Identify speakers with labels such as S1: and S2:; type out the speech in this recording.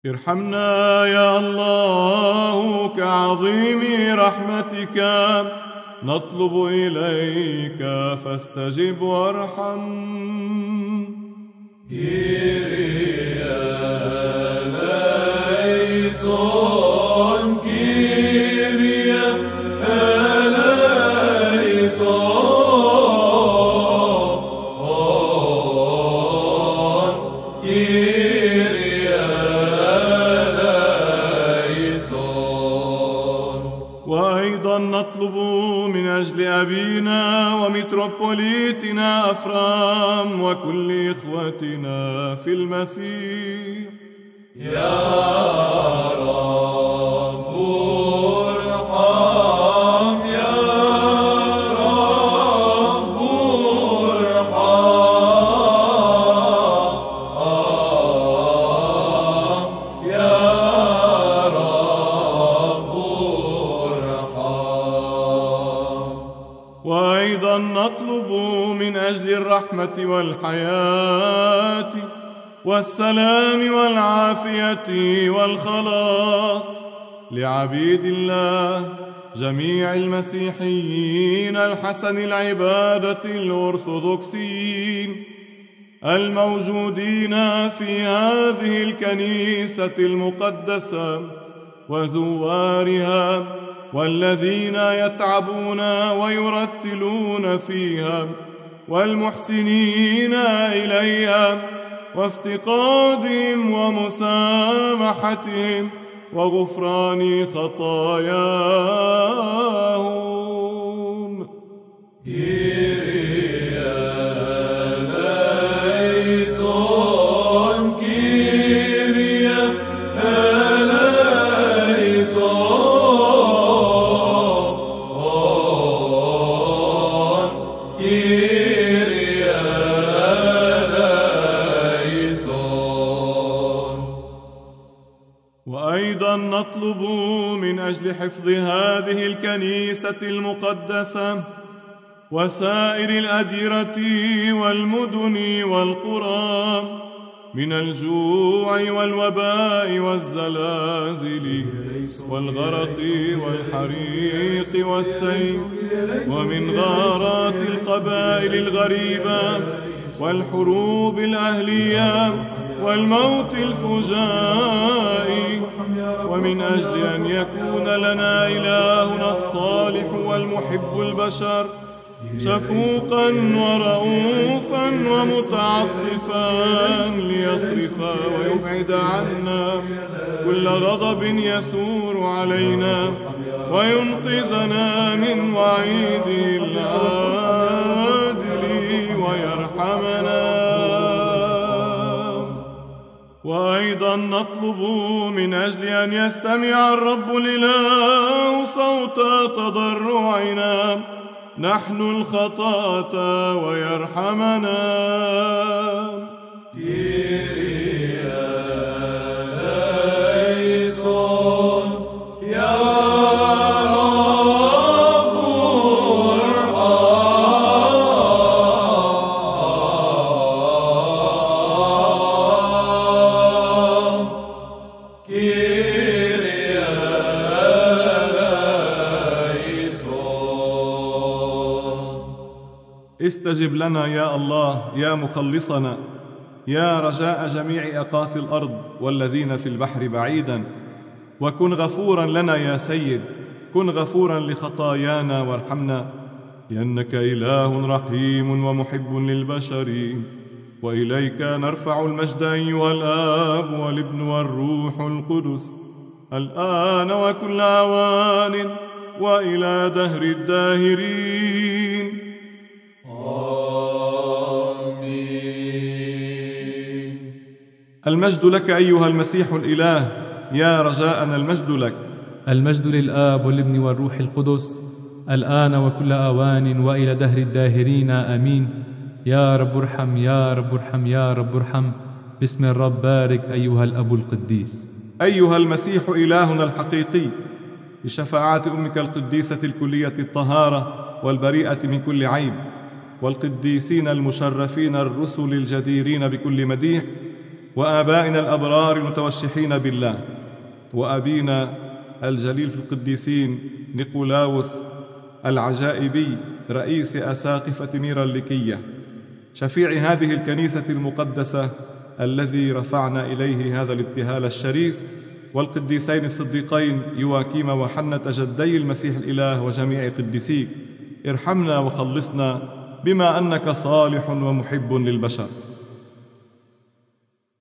S1: ارحمنا يا الله كعظيم رحمتك، نطلب إليك فاستجب وارحم.
S2: كيريا ليسون كيريا ليسون كيريا ليسون.
S1: وأيضا نطلب من أجل أبينا ومتروبوليتنا أفرام وكل إخوتنا في المسيح.
S2: يا رب ارحم، يا رب ارحم، يا رب ارحم.
S1: وأيضا نطلب من أجل الرحمة والحياة والسلام والعافية والخلاص لعبيد الله جميع المسيحيين الحسن العبادة الأرثوذكسيين الموجودين في هذه الكنيسة المقدسة وزوارها، والذين يتعبون ويرتلون فيها، والمحسنين إليها، وافتقادهم ومسامحتهم وغفران خطاياهم.
S2: كيريا ليسون كيريا ليسون كيريا ليسون.
S1: وأيضا نطلب من أجل حفظ هذه الكنيسة المقدسة وسائر الأديرة والمدن والقرى من الجوع والوباء والزلازل والغرق والحريق والسيف، ومن غارات القبائل الغريبة والحروب الأهلية والموت الفجائي، ومن أجل أن يكون لنا إلهنا الصالح والمحب البشر شفوقا ورؤوفا ومتعطفا ليصرف ويبعد عنا كل غضب يثور علينا وينقذنا من وعيد العادل ويرحمنا. وأيضا نطلب من أجل أن يستمع الرب الإله صوت تضرعنا نحن الخطاة ويرحمنا.
S2: كيريا ليسون يا رب ارحم. كيريا ليسون.
S1: استجب لنا يا الله يا مخلصنا، يا رجاء جميع أقاصي الأرض والذين في البحر بعيدا، وكن غفورا لنا يا سيد، كن غفورا لخطايانا وارحمنا، لأنك إله رحيم ومحب للبشر. وإليك نرفع المجد أيها الآب والابن والروح القدس الآن وكل أوان وإلى دهر الداهرين.
S2: آمين.
S1: المجد لك أيها المسيح الإله، يا رجاءنا المجد لك.
S3: المجد للآب والابن والروح القدس الآن وكل أوان وإلى دهر الداهرين آمين. يا رب ارحم، يا رب ارحم، يا رب ارحم. باسم الرب بارك أيها الأب القديس.
S1: أيها المسيح إلهنا الحقيقي، بشفاعة أمك القديسة الكلية الطهارة والبريئة من كل عيب، والقديسين المشرفين الرسل الجديرين بكل مديح، وآبائنا الأبرار المتوشحين بالله، وأبينا الجليل في القديسين نيقولاوس العجائبي رئيس أساقفة ميراليكية، شفيع هذه الكنيسة المقدسة الذي رفعنا إليه هذا الابتهال الشريف، والقديسين الصديقين يواكيم وحنة جدي المسيح الإله وجميع قديسيك، ارحمنا وخلصنا بما أنك صالح ومحب للبشر.